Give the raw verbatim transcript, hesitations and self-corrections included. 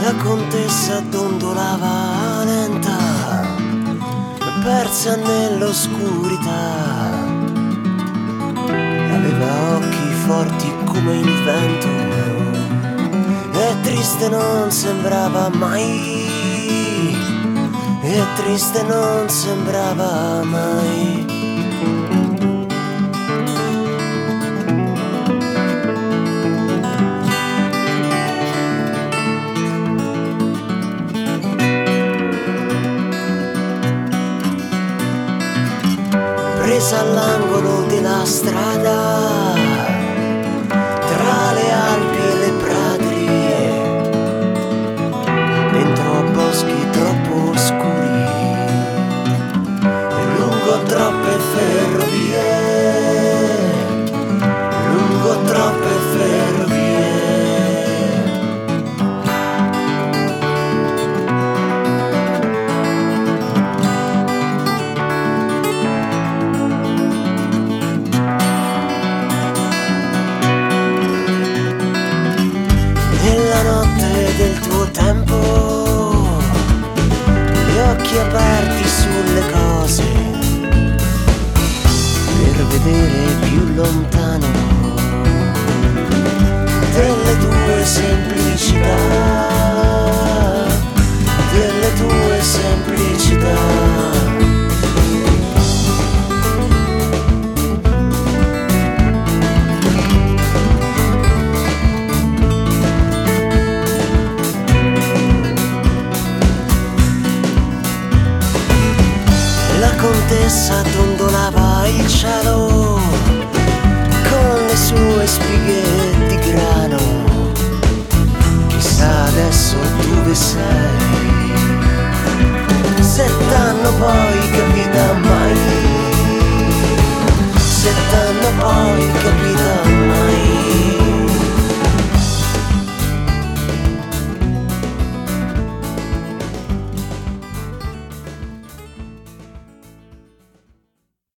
La contessa dondolava lenta, persa nell'oscurità. Aveva occhi forti come il vento e triste non sembrava mai. E triste non sembrava mai. Presa all'angolo della strada, tra le Alpi e le praterie, dentro a boschi troppo oscuri, lungo troppe ferrovie, lungo troppe ferrovie. Nella notte del tuo tempo, gli occhi aperti sulle cose, per vedere più lontano delle tue semplicità, delle tue semplicità. La contessa dondolava il cielo con le sue spighe di grano. Chissà adesso dove sei.